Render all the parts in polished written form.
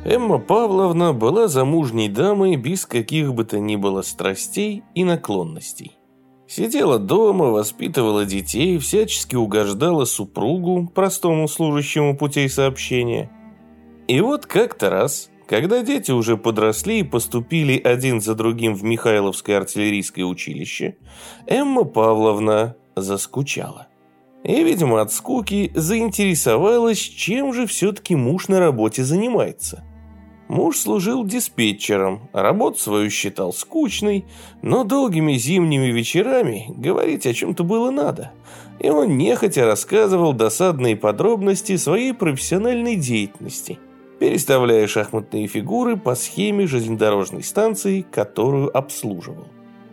Эмма Павловна была замужней дамой без каких бы то ни было страстей и наклонностей. Сидела дома, воспитывала детей, всячески угождала супругу, простому служащему путей сообщения. И вот как-то раз, когда дети уже подросли и поступили один за другим в Михайловское артиллерийское училище, Эмма Павловна заскучала. И, видимо, от скуки заинтересовалась, чем же все-таки муж на работе занимается. Муж служил диспетчером, работу свою считал скучной, но долгими зимними вечерами говорить о чем-то было надо. И он нехотя рассказывал досадные подробности своей профессиональной деятельности, переставляя шахматные фигуры по схеме железнодорожной станции, которую обслуживал.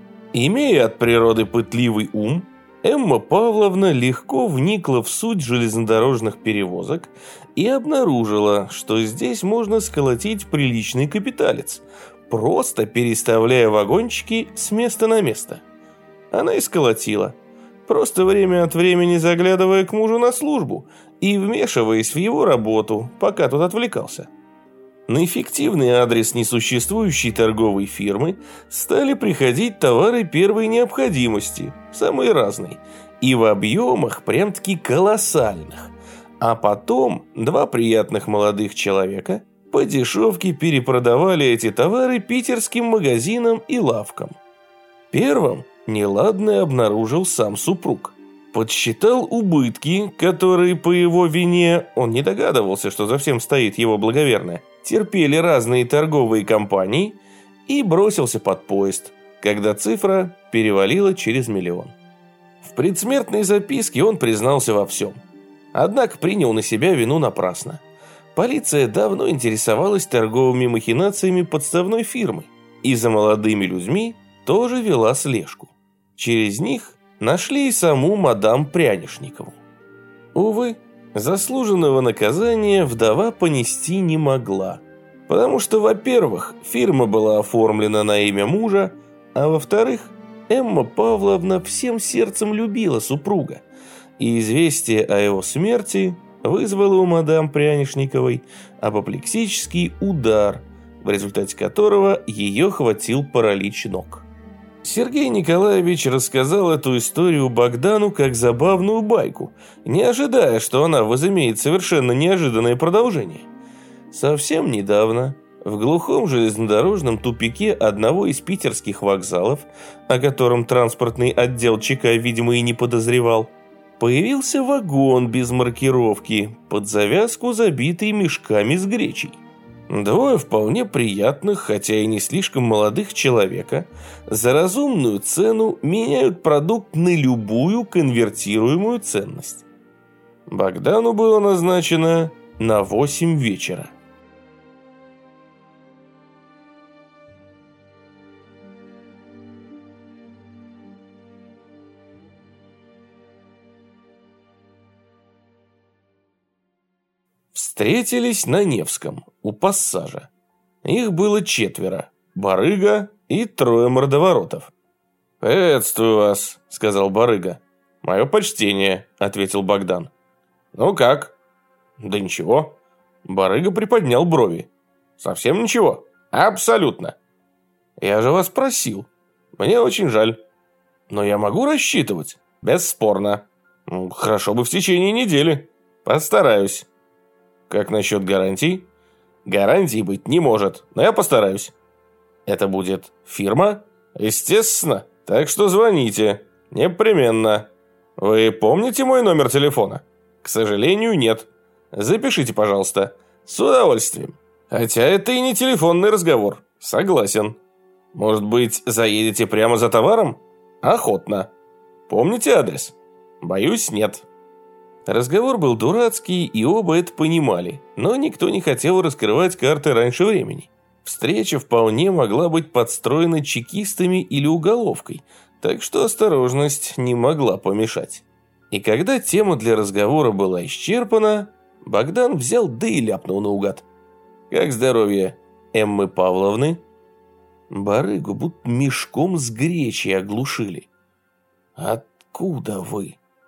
Имея от природы пытливый ум, Эмма Павловна легко вникла в суть железнодорожных перевозок и обнаружила, что здесь можно сколотить приличный капиталец, просто переставляя вагончики с места на место. Она и сколотила, просто время от времени заглядывая к мужу на службу и вмешиваясь в его работу, пока тот отвлекался. На эффективный адрес несуществующей торговой фирмы стали приходить товары первой необходимости, самые разные, и в объемах прям-таки колоссальных. А потом два приятных молодых человека по дешевке перепродавали эти товары питерским магазинам и лавкам. Первым неладное обнаружил сам супруг. Подсчитал убытки, которые по его вине, он не догадывался, что за всем стоит его благоверная, терпели разные торговые компании, и бросился под поезд, когда цифра перевалила через 1 000 000. В предсмертной записке он признался во всем. Однако принял на себя вину напрасно. Полиция давно интересовалась торговыми махинациями подставной фирмы и за молодыми людьми тоже вела слежку. Через них нашли и саму мадам Прянишникову. Увы, заслуженного наказания вдова понести не могла, потому что, во-первых, фирма была оформлена на имя мужа, а во-вторых, Эмма Павловна всем сердцем любила супруга, и известие о его смерти вызвало у мадам Прянишниковой апоплексический удар, в результате которого ее хватил паралич ног. Сергей Николаевич рассказал эту историю Богдану как забавную байку, не ожидая, что она возымеет совершенно неожиданное продолжение. Совсем недавно в глухом железнодорожном тупике одного из питерских вокзалов, о котором транспортный отдел ЧК, видимо, и не подозревал, появился вагон без маркировки, под завязку забитый мешками с гречей. Двое вполне приятных, хотя и не слишком молодых человека за разумную цену меняют продукт на любую конвертируемую ценность. Богдану было назначено на 8 вечера. Встретились на Невском, у Пассажа. Их было 4, барыга и 3 мордоворотов. «Приветствую вас», — сказал барыга. «Мое почтение», — ответил Богдан. «Ну как?» «Да ничего». Барыга приподнял брови. «Совсем ничего?» «Абсолютно». «Я же вас просил. Мне очень жаль. Но я могу рассчитывать?» «Бесспорно». «Хорошо бы в течение недели. Постараюсь». «Как насчет гарантий?» «Гарантий быть не может, но я постараюсь». «Это будет фирма?» «Естественно, так что звоните. Непременно». «Вы помните мой номер телефона?» «К сожалению, нет». «Запишите, пожалуйста». «С удовольствием. Хотя это и не телефонный разговор». «Согласен». «Может быть, заедете прямо за товаром?» «Охотно». «Помните адрес?» «Боюсь, нет». Разговор был дурацкий, и оба это понимали, но никто не хотел раскрывать карты раньше времени. Встреча вполне могла быть подстроена чекистами или уголовкой, так что осторожность не могла помешать. И когда тема для разговора была исчерпана, Богдан взял да и ляпнул наугад. «Как здоровье Эммы Павловны?» Барыгу будто мешком с гречей оглушили. «Откуда вы?»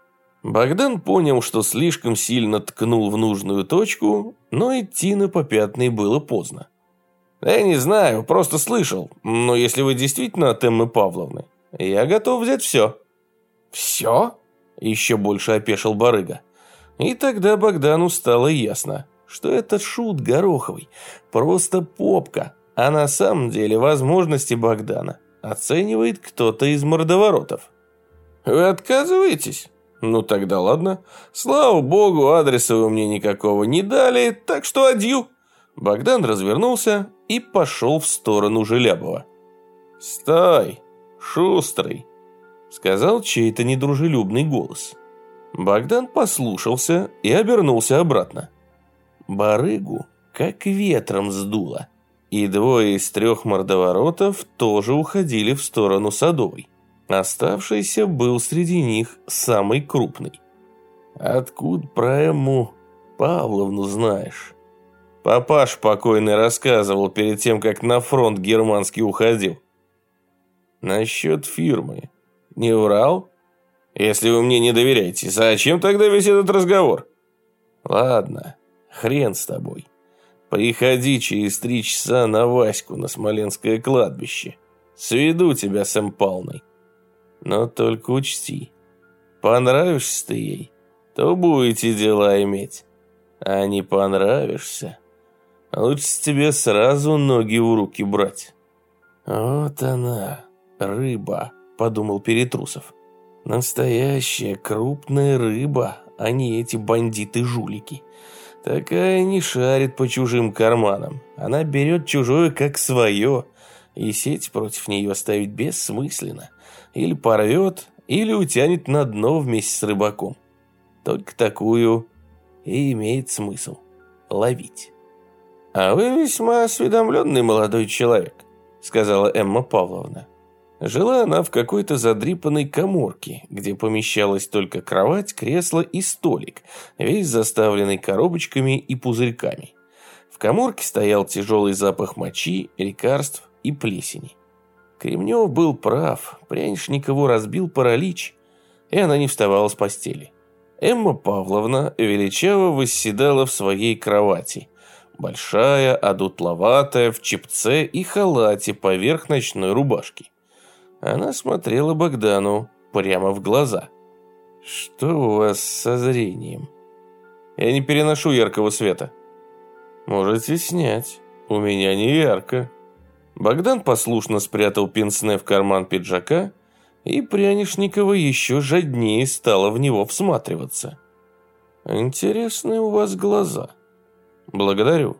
Богдан понял, что слишком сильно ткнул в нужную точку, но идти на попятный было поздно. «Я не знаю, просто слышал, но если вы действительно от Эммы Павловны, я готов взять все». «Все?» – еще больше опешил барыга. И тогда Богдану стало ясно, что это шут Гороховый, просто попка, а на самом деле возможности Богдана оценивает кто-то из мордоворотов. «Вы отказываетесь? Ну тогда ладно. Слава богу, адреса вы мне никакого не дали, так что адью». Богдан развернулся и пошел в сторону Желябова. «Стой, шустрый», — сказал чей-то недружелюбный голос. Богдан послушался и обернулся обратно. Барыгу как ветром сдуло, и двое из трех мордоворотов тоже уходили в сторону Садовой. Оставшийся был среди них самый крупный. «Откуда про Эмму Павловну знаешь?» Папаш покойный рассказывал перед тем, как на фронт германский уходил. «Насчет фирмы не врал? Если вы мне не доверяете, зачем тогда весь этот разговор?» «Ладно, хрен с тобой. Приходи через 3 часа на Ваську на Смоленское кладбище. Сведу тебя с Эмпалной. Но только учти, понравишься ты ей, то будете дела иметь. А не понравишься, лучше тебе сразу ноги в руки брать». «Вот она, рыба», — подумал Перетрусов. «Настоящая крупная рыба, а не эти бандиты-жулики. Такая не шарит по чужим карманам. Она берет чужое как свое, и сеть против нее ставить бессмысленно. Или порвет, или утянет на дно вместе с рыбаком. Только такую и имеет смысл ловить». «А вы весьма осведомленный молодой человек», — сказала Эмма Павловна. Жила она в какой-то задрипанной каморке, где помещалась только кровать, кресло и столик, весь заставленный коробочками и пузырьками. В каморке стоял тяжелый запах мочи, лекарств и плесени. Кремнев был прав, Прянишникову разбил паралич, и она не вставала с постели. Эмма Павловна величаво восседала в своей кровати, большая, одутловатая, в чепце и халате поверх ночной рубашки. Она смотрела Богдану прямо в глаза. «Что у вас со зрением?» «Я не переношу яркого света». «Можете снять, у меня не ярко». Богдан послушно спрятал пенсне в карман пиджака, и Прянишникова еще жаднее стала в него всматриваться. «Интересные у вас глаза». «Благодарю».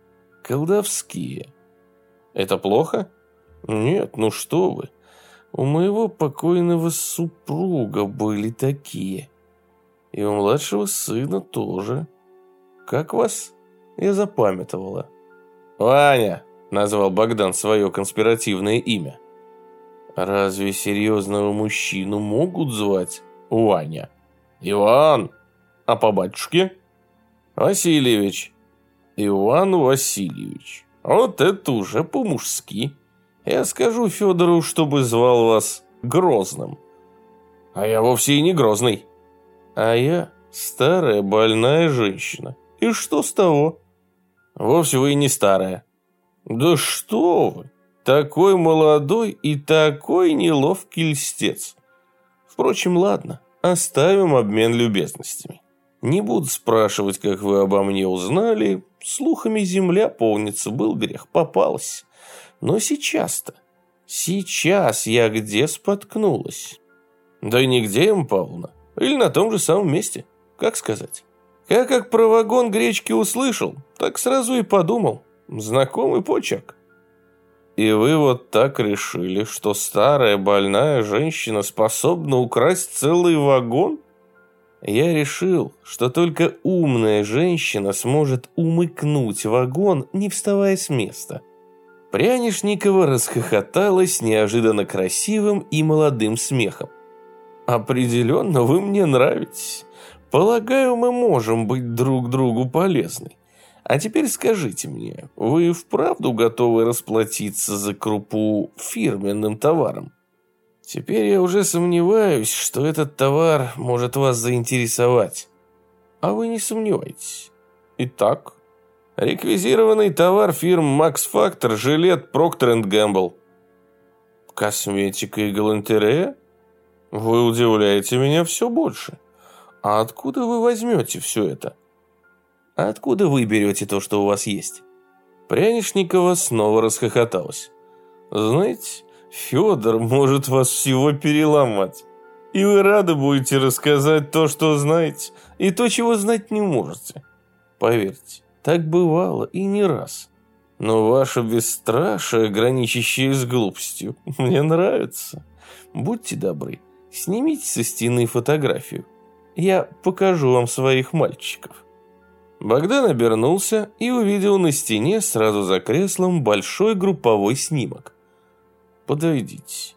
«Колдовские». «Это плохо?» «Нет, ну что вы. У моего покойного супруга были такие. И у младшего сына тоже. Как вас?» Я запамятовала. «Ваня», — назвал Богдан свое конспиративное имя. «Разве серьезного мужчину могут звать Ваня?» «Иван. А по батюшке?» «Васильевич». «Иван Васильевич. Вот это уже по-мужски. Я скажу Федору, чтобы звал вас Грозным». «А я вовсе и не Грозный». «А я старая больная женщина. И что с того?» «Вовсе вы и не старая». «Да что вы! Такой молодой и такой неловкий льстец. Впрочем, ладно, оставим обмен любезностями. Не буду спрашивать, как вы обо мне узнали. Слухами земля полнится, был грех, попалась. Но сейчас-то, сейчас я где споткнулась?» «Да и нигде, Эмма Павловна. Или на том же самом месте. Как сказать? Я как про вагон гречки услышал, так сразу и подумал. Знакомый почерк». «И вы вот так решили, что старая больная женщина способна украсть целый вагон?» «Я решил, что только умная женщина сможет умыкнуть вагон, не вставая с места». Прянишникова расхохоталась неожиданно красивым и молодым смехом. «Определенно вы мне нравитесь. Полагаю, мы можем быть друг другу полезны. А теперь скажите мне, вы вправду готовы расплатиться за крупу фирменным товаром?» Теперь я уже сомневаюсь, что этот товар может вас заинтересовать. А вы не сомневайтесь. Итак, реквизированный товар фирм Max Factor, жилет Procter & Gamble. Косметика и галантерея? Вы удивляете меня все больше. А откуда вы возьмете все это? А откуда вы берете то, что у вас есть? Прянишникова снова расхохоталась. Знаете, Федор может вас всего переломать. И вы рады будете рассказать то, что знаете, и то, чего знать не можете. Поверьте, так бывало и не раз. Но ваше бесстрашие, граничащее с глупостью, мне нравится. Будьте добры, снимите со стены фотографию. Я покажу вам своих мальчиков. Богдан обернулся и увидел на стене сразу за креслом большой групповой снимок. «Подойдите».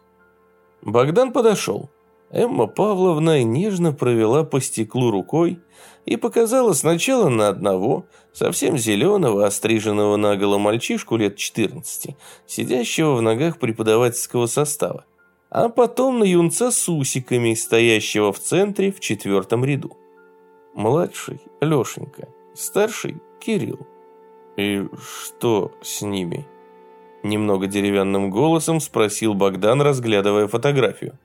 Богдан подошел. Эмма Павловна нежно провела по стеклу рукой и показала сначала на одного, совсем зеленого, остриженного наголо мальчишку лет 14, сидящего в ногах преподавательского состава, а потом на юнца с усиками, стоящего в центре в 4-м ряду. Младший – Лешенька, старший – Кирилл. «И что с ними?» Немного деревянным голосом спросил Богдан, разглядывая фотографию.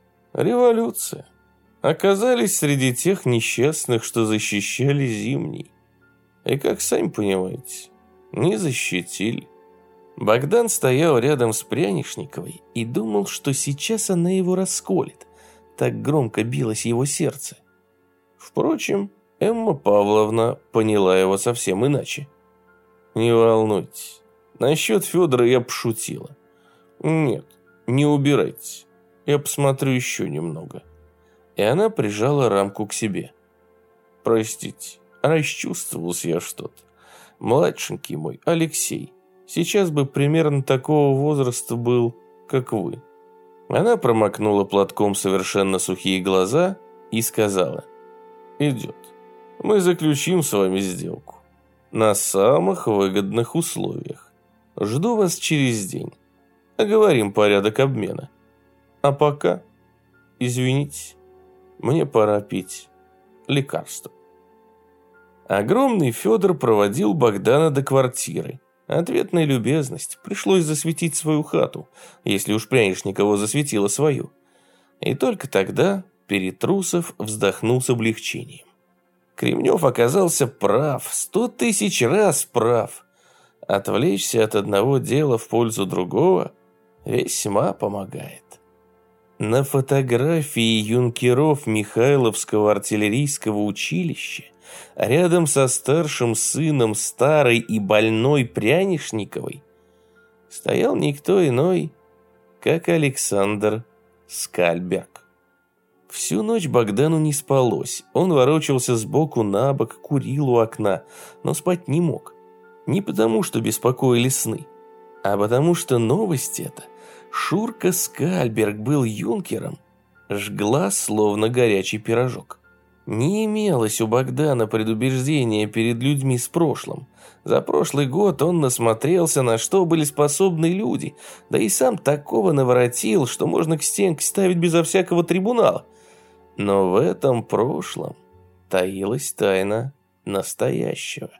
«Революция. Оказались среди тех несчастных, что защищали Зимний. И, как сами понимаете, не защитили». Богдан стоял рядом с Прянишниковой и думал, что сейчас она его расколет. Так громко билось его сердце. Впрочем, Эмма Павловна поняла его совсем иначе. «Не волнуйтесь. Насчет Федора я пошутила. Нет, не убирайтесь. Я посмотрю еще немного». И она прижала рамку к себе. «Простите, расчувствовался я что-то. Младшенький мой, Алексей, сейчас бы примерно такого возраста был, как вы». Она промокнула платком совершенно сухие глаза и сказала: «Идет. Мы заключим с вами сделку. На самых выгодных условиях. Жду вас через день. Оговорим порядок обмена. А пока, извините, мне пора пить лекарство». Огромный Федор проводил Богдана до квартиры. Ответная любезность. Пришлось засветить свою хату, если уж Прянишникова засветила свою. И только тогда Перетрусов вздохнул с облегчением. Кремнев оказался прав, 100 000 раз прав. Отвлечься от одного дела в пользу другого весьма помогает. На фотографии юнкеров Михайловского артиллерийского училища рядом со старшим сыном старой и больной Прянишниковой стоял никто иной, как Александр Скальберг. Всю ночь Богдану не спалось. Он ворочался сбоку на бок, курил у окна, но спать не мог. Не потому, что беспокоили сны, а потому, что новость эта, Шурка Скальберг был юнкером, жгла словно горячий пирожок. Не имелось у Богдана предубеждения перед людьми с прошлым. За прошлый год он насмотрелся, на что были способны люди, да и сам такого наворотил, что можно к стенке ставить безо всякого трибунала. Но в этом прошлом таилась тайна настоящего.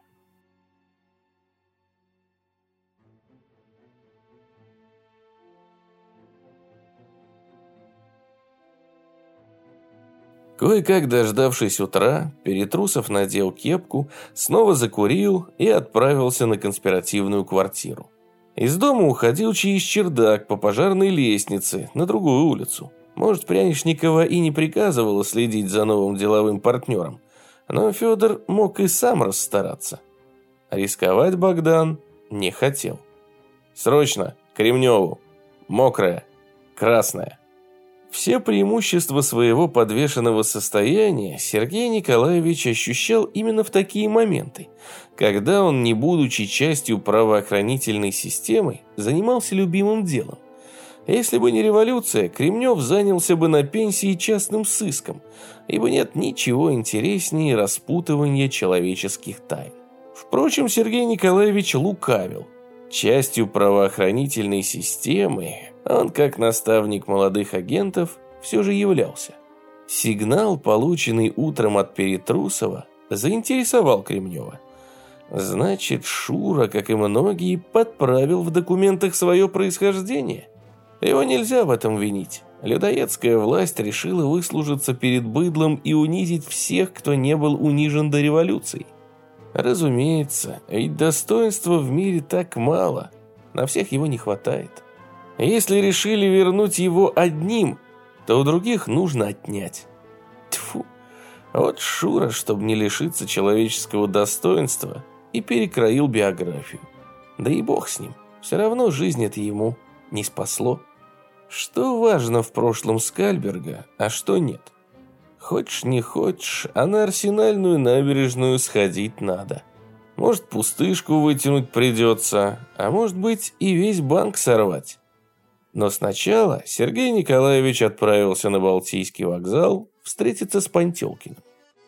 Кое-как дождавшись утра, Перетрусов надел кепку, снова закурил и отправился на конспиративную квартиру. Из дома уходил через чердак по пожарной лестнице на другую улицу. Может, Прянишникова и не приказывала следить за новым деловым партнером, но Федор мог и сам расстараться. Рисковать Богдан не хотел. «Срочно, Кремневу! Мокрая, красная!» Все преимущества своего подвешенного состояния Сергей Николаевич ощущал именно в такие моменты, когда он, не будучи частью правоохранительной системы, занимался любимым делом. Если бы не революция, Кремнев занялся бы на пенсии частным сыском, ибо нет ничего интереснее распутывания человеческих тайн. Впрочем, Сергей Николаевич лукавил. Частью правоохранительной системы Он, как наставник молодых агентов, все же являлся. Сигнал, полученный утром от Перетрусова, заинтересовал Кремнева. Значит, Шура, как и многие, подправил в документах свое происхождение. Его нельзя в этом винить. Людоедская власть решила выслужиться перед быдлом и унизить всех, кто не был унижен до революции. Разумеется, ведь достоинства в мире так мало, на всех его не хватает. Если решили вернуть его одним, то у других нужно отнять. Тьфу, вот Шура, чтобы не лишиться человеческого достоинства, и перекроил биографию. Да и бог с ним, все равно жизнь это ему не спасло. Что важно в прошлом Скальберга, а что нет? Хочешь не хочешь, а на Арсенальную набережную сходить надо. Может, пустышку вытянуть придется, а может быть и весь банк сорвать. Но сначала Сергей Николаевич отправился на Балтийский вокзал встретиться с Пантелкиным.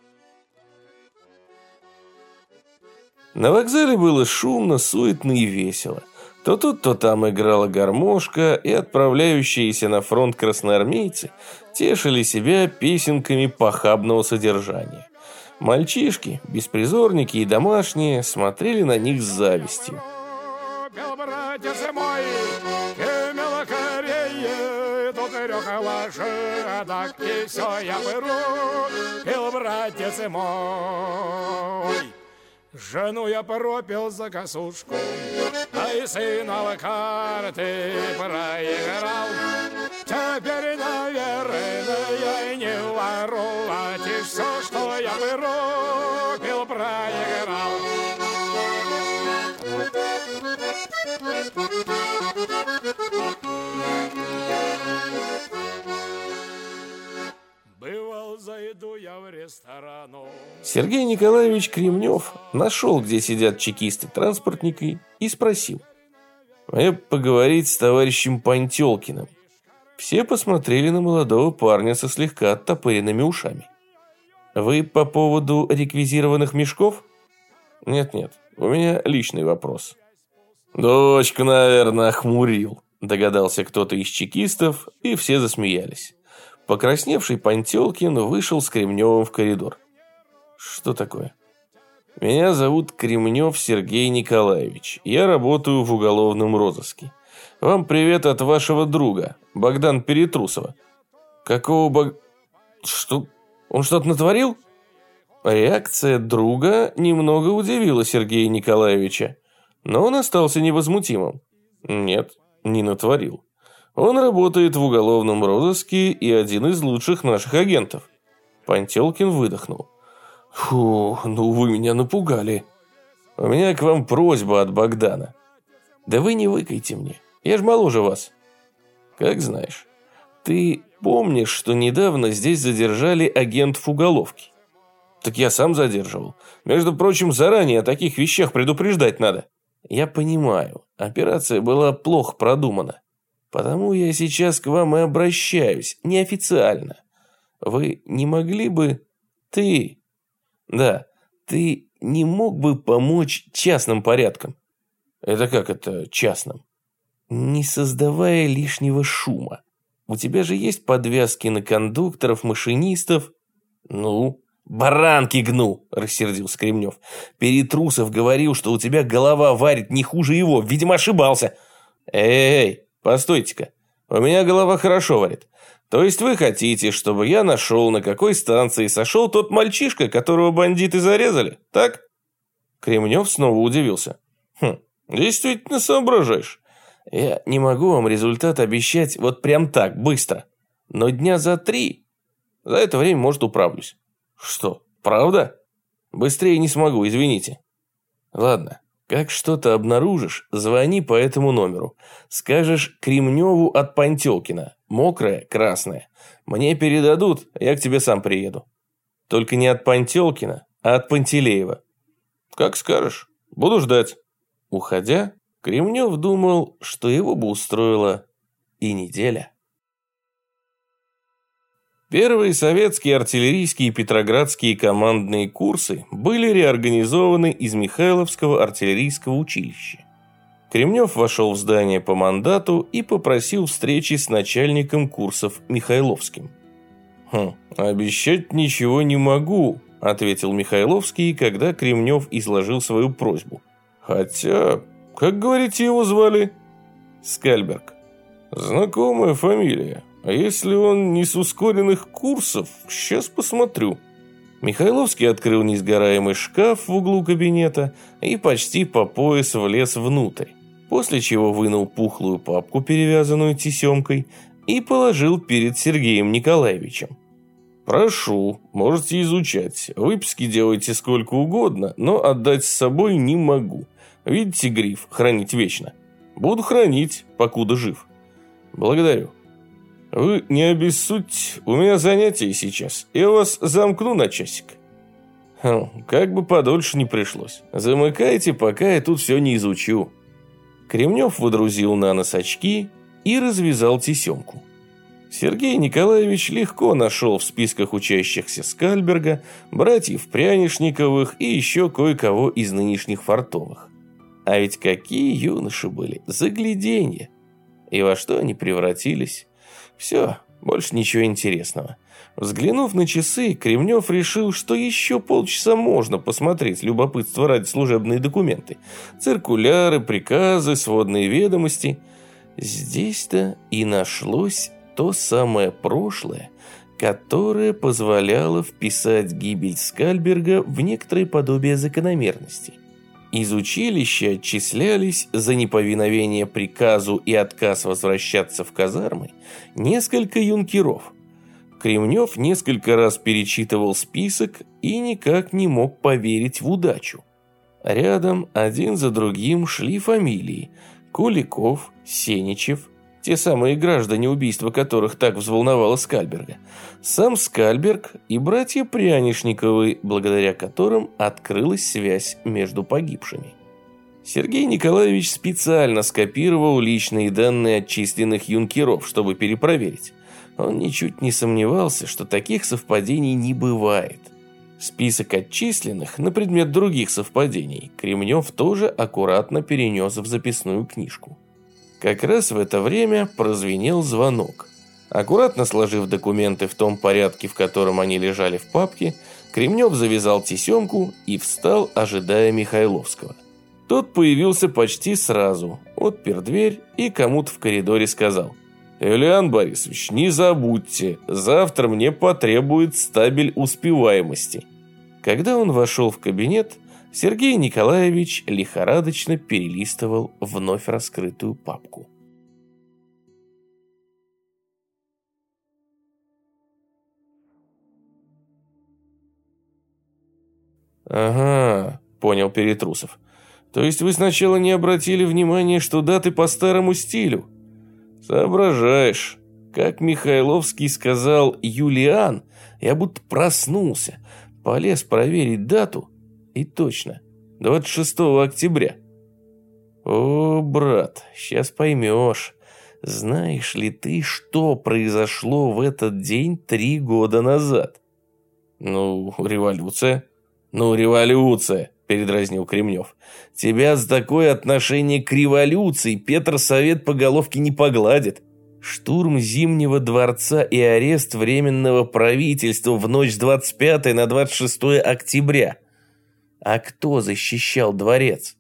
На вокзале было шумно, суетно и весело. То тут, то там играла гармошка, и отправляющиеся на фронт красноармейцы тешили себя песенками похабного содержания. Мальчишки, беспризорники и домашние смотрели на них с завистью. Пел братец мой, имел Кореи, тут трех лошадок, и все я беру, пел братец мой. Жену я пропил за косушку, а и сына в карты проиграл. Теперь, наверное, я не воровать, и все, что я пропил, проиграл. Бывал, зайду я в ресторану. Сергей Николаевич Кремнев нашел, где сидят чекисты-транспортники, и спросил: «Мне поговорить с товарищем Пантелкиным». Все посмотрели на молодого парня со слегка оттопыренными ушами. «Вы по поводу реквизированных мешков?» «Нет, у меня личный вопрос». «Дочку, наверное, охмурил», догадался кто-то из чекистов, и все засмеялись. Покрасневший Пантелкин вышел с Кремневым в коридор. «Что такое?» «Меня зовут Кремнев Сергей Николаевич. Я работаю в уголовном розыске. Вам привет от вашего друга, Богдана Перетрусова». «Какого Что? Он что-то натворил?» Реакция друга немного удивила Сергея Николаевича, но он остался невозмутимым. «Нет, не натворил. Он работает в уголовном розыске и один из лучших наших агентов». Пантелкин выдохнул. «Фу, ну вы меня напугали. У меня к вам просьба от Богдана». «Да вы не выкайте мне, я ж моложе вас». «Как знаешь. Ты помнишь, что недавно здесь задержали агентов уголовки?» «Так я сам задерживал. Между прочим, заранее о таких вещах предупреждать надо». «Я понимаю, операция была плохо продумана. Потому я сейчас к вам и обращаюсь, неофициально. Вы не могли бы... Ты не мог бы помочь частным порядком?» «Это как это частным?» «Не создавая лишнего шума. У тебя же есть подвязки на кондукторов, машинистов?» «Ну?» «Баранки гну!» – рассердился Кремнев. «Перетрусов говорил, что у тебя голова варит не хуже его. Видимо, ошибался». «Эй, постойте-ка. У меня голова хорошо варит. То есть вы хотите, чтобы я нашел, на какой станции сошел тот мальчишка, которого бандиты зарезали, так?» Кремнев снова удивился. Действительно соображаешь. Я не могу вам результат обещать вот прям так, быстро. Но дня за 3. За это время, может, управлюсь». «Что, правда?» «Быстрее не смогу, извините». «Ладно, как что-то обнаружишь, звони по этому номеру. Скажешь Кремневу от Пантелкина. Мокрая, красная. Мне передадут, я к тебе сам приеду. Только не от Пантелкина, а от Пантелеева». «Как скажешь, буду ждать». Уходя, Кремнев думал, что его бы устроила и неделя. Первые советские артиллерийские и петроградские командные курсы были реорганизованы из Михайловского артиллерийского училища. Кремнев вошел в здание по мандату и попросил встречи с начальником курсов Михайловским. «Обещать ничего не могу», – ответил Михайловский, когда Кремнев изложил свою просьбу. «Хотя, как говорите, его звали?» «Скальберг». «Знакомая фамилия. А если он не с ускоренных курсов, сейчас посмотрю». Михайловский открыл несгораемый шкаф в углу кабинета и почти по пояс влез внутрь, после чего вынул пухлую папку, перевязанную тесемкой, и положил перед Сергеем Николаевичем. «Прошу, можете изучать. Выписки делайте сколько угодно, но отдать с собой не могу. Видите гриф «Хранить вечно»? Буду хранить, покуда жив. Благодарю. Вы не обессудьте, у меня занятие сейчас. Я вас замкну на часик». Как бы подольше не пришлось. Замыкайте, пока я тут все не изучу. Кремнев водрузил на нос очки и развязал тесемку. Сергей Николаевич легко нашел в списках учащихся Скальберга, братьев Прянишниковых и еще кое-кого из нынешних фартовых. А ведь какие юноши были, загляденье! И во что они превратились? Все, больше ничего интересного. Взглянув на часы, Кремнев решил, что еще полчаса можно посмотреть любопытство ради служебные документы. Циркуляры, приказы, сводные ведомости. Здесь-то и нашлось то самое прошлое, которое позволяло вписать гибель Скальберга в некоторые подобия закономерностей. Из училища отчислялись за неповиновение приказу и отказ возвращаться в казармы несколько юнкеров. Кремнев несколько раз перечитывал список и никак не мог поверить в удачу. Рядом один за другим шли фамилии: Куликов, Сеничев, те самые граждане, убийства которых так взволновало Скальберга, сам Скальберг и братья Прянишниковы, благодаря которым открылась связь между погибшими. Сергей Николаевич специально скопировал личные данные отчисленных юнкеров, чтобы перепроверить. Он ничуть не сомневался, что таких совпадений не бывает. Список отчисленных на предмет других совпадений Кремнев тоже аккуратно перенес в записную книжку. Как раз в это время прозвенел звонок. Аккуратно сложив документы в том порядке, в котором они лежали в папке, Кремнев завязал тесемку и встал, ожидая Михайловского. Тот появился почти сразу, отпер дверь и кому-то в коридоре сказал: «Юлиан Борисович, не забудьте, завтра мне потребуется стабель успеваемости». Когда он вошел в кабинет, Сергей Николаевич лихорадочно перелистывал вновь раскрытую папку. «Ага», — понял Перетрусов. «То есть вы сначала не обратили внимания, что даты по старому стилю?» «Соображаешь. Как Михайловский сказал «Юлиан», я будто проснулся, полез проверить дату, и точно, 26 октября. О, брат, сейчас поймешь. Знаешь ли ты, что произошло в этот день 3 года назад?» Революция. Революция», передразнил Кремнев. «Тебя за такое отношение к революции Петрсовет по головке не погладит. Штурм Зимнего дворца и арест Временного правительства в ночь с 25 на 26 октября. А кто защищал дворец?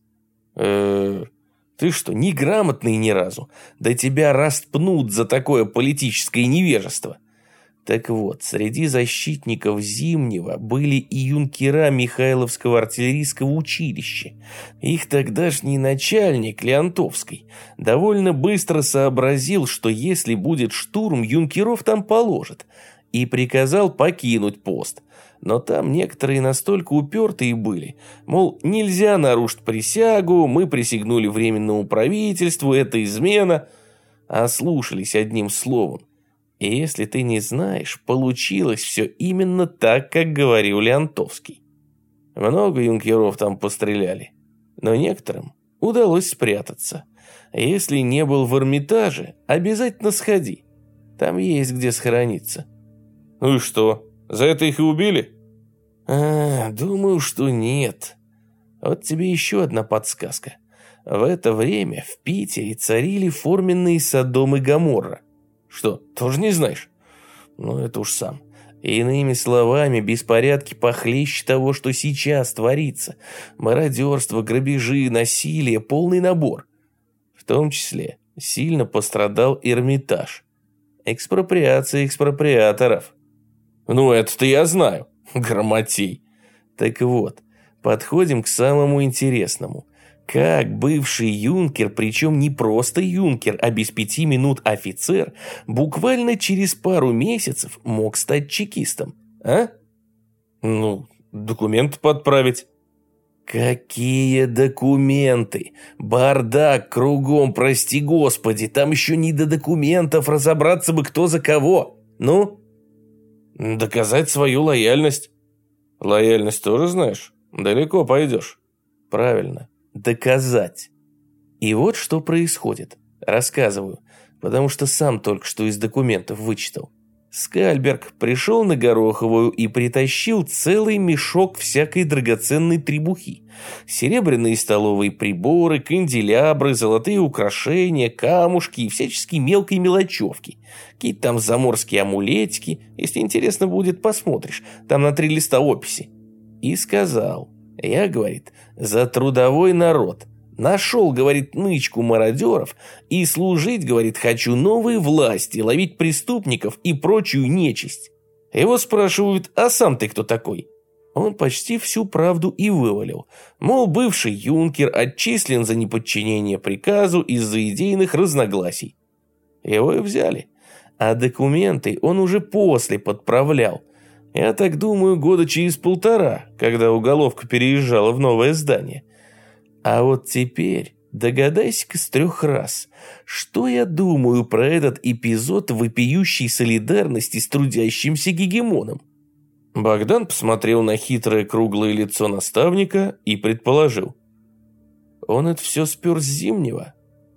Ты что, неграмотный ни разу? Да тебя распнут за такое политическое невежество. Так вот, среди защитников Зимнего были и юнкера Михайловского артиллерийского училища. Их тогдашний начальник, Леонтовский, довольно быстро сообразил, что если будет штурм, юнкеров там положат, и приказал покинуть пост. Но там некоторые настолько упертые были, мол, нельзя нарушить присягу, мы присягнули Временному правительству, это измена, а слушались одним словом. И если ты не знаешь, получилось все именно так, как говорил Леонтовский. Много юнкеров там постреляли, но некоторым удалось спрятаться. Если не был в Эрмитаже, обязательно сходи. Там есть где схорониться. Ну и что, за это их и убили? Думаю, что нет. Вот тебе еще одна подсказка. В это время в Питере царили форменные Содом и Гоморра. Что, тоже не знаешь? Ну, это уж сам. Иными словами, беспорядки похлеще того, что сейчас творится. Мародерство, грабежи, насилие, полный набор. В том числе сильно пострадал Эрмитаж. Экспроприация экспроприаторов. Ну, это-то я знаю, грамотей. Так вот, подходим к самому интересному. Как бывший юнкер, причем не просто юнкер, а без 5 минут офицер, буквально через пару месяцев мог стать чекистом, а? Ну, документы подправить. Какие документы? Бардак кругом, прости господи, там еще не до документов, разобраться бы кто за кого. Ну? Доказать свою лояльность. Лояльность тоже знаешь? Далеко пойдешь. Правильно. Доказать. И вот что происходит. Рассказываю, потому что сам только что из документов вычитал. Скальберг пришел на Гороховую и притащил целый мешок всякой драгоценной требухи. Серебряные столовые приборы, канделябры, золотые украшения, камушки и всяческие мелкие мелочевки. Какие-то там заморские амулетики. Если интересно будет, посмотришь. Там на 3 листа описи. И сказал: я, говорит, за трудовой народ. Нашел, говорит, нычку мародеров и служить, говорит, хочу новой власти, ловить преступников и прочую нечисть. Его спрашивают: а сам ты кто такой? Он почти всю правду и вывалил. Мол, бывший юнкер отчислен за неподчинение приказу из-за идейных разногласий. Его и взяли. А документы он уже после подправлял. Я так думаю, года через 1,5, когда уголовка переезжала в новое здание. А вот теперь догадайся-ка с 3 раз, что я думаю про этот эпизод вопиющей солидарности с трудящимся гегемоном. Богдан посмотрел на хитрое круглое лицо наставника и предположил: он это все спер с Зимнего.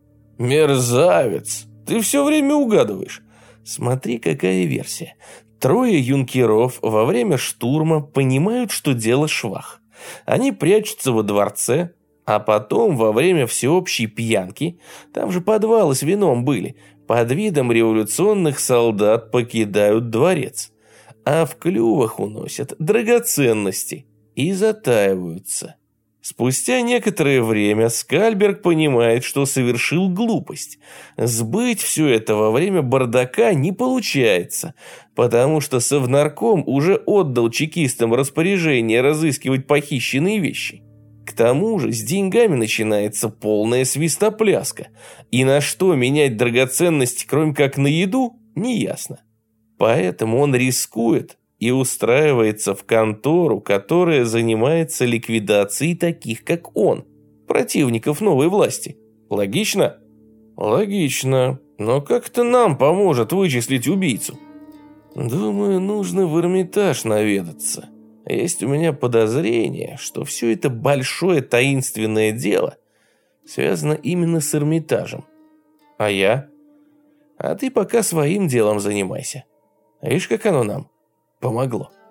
Мерзавец, ты все время угадываешь. Смотри, какая версия. 3 юнкеров во время штурма понимают, что дело швах. Они прячутся во дворце, а потом во время всеобщей пьянки, там же подвалы с вином были, под видом революционных солдат покидают дворец, а в клювах уносят драгоценности и затаиваются. Спустя некоторое время Скальберг понимает, что совершил глупость. Сбыть все это во время бардака не получается, потому что Совнарком уже отдал чекистам распоряжение разыскивать похищенные вещи. К тому же с деньгами начинается полная свистопляска, и на что менять драгоценности, кроме как на еду, неясно. Поэтому он рискует и устраивается в контору, которая занимается ликвидацией таких, как он, противников новой власти. Логично? Логично. Но как это нам поможет вычислить убийцу? Думаю, нужно в Эрмитаж наведаться. Есть у меня подозрение, что все это большое таинственное дело связано именно с Эрмитажем. А я? А ты пока своим делом занимайся. Видишь, как оно нам помогло.